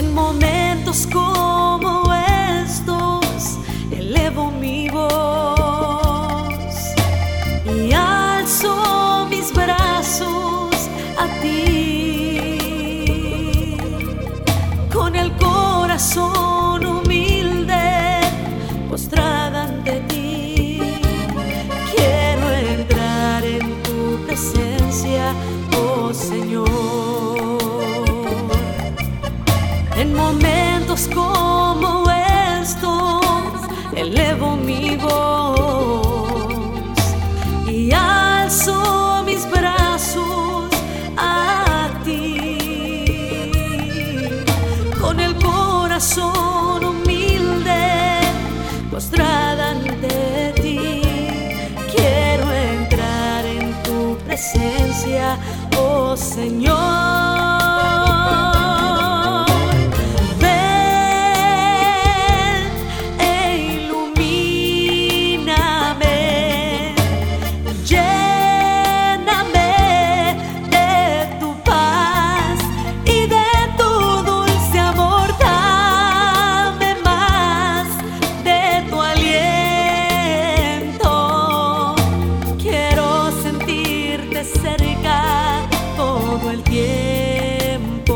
En momentos como estos elevo mi voz y alzo mis brazos a ti, con el corazón humilde postrada ante ti. Quiero entrar en tu presencia, oh Señor. En momentos como estos elevo mi voz y alzo mis brazos a ti, con el corazón humilde postrada ante ti. Quiero entrar en tu presencia, oh Señor. Cerca todo el tiempo.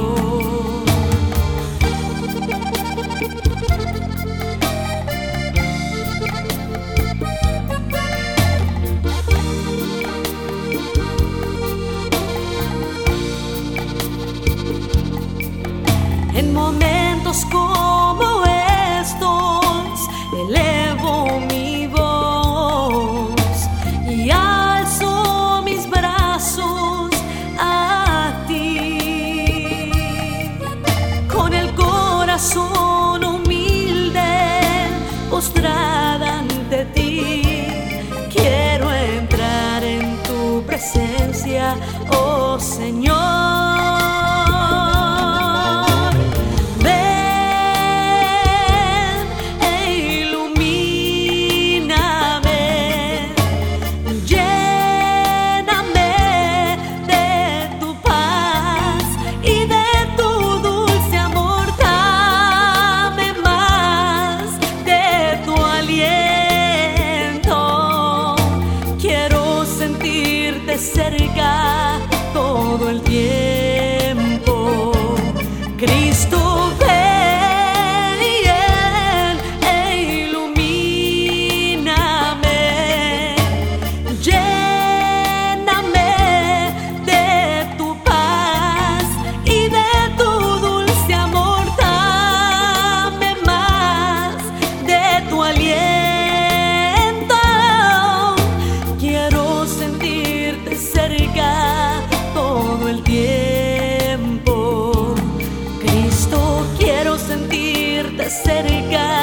En momentos como estos elevo mi voz y alzo mis brazos a ti, con el corazón humilde postrada ante ti. Quiero entrar en tu presencia, oh Señor. Cerca todo el tiempo. Cristo, ven e ilumíname, lléname de tu paz y de tu dulce amor. Dame más de tu aliento. Quiero sentirte cerca todo el tiempo. Cristo, quiero sentirte cerca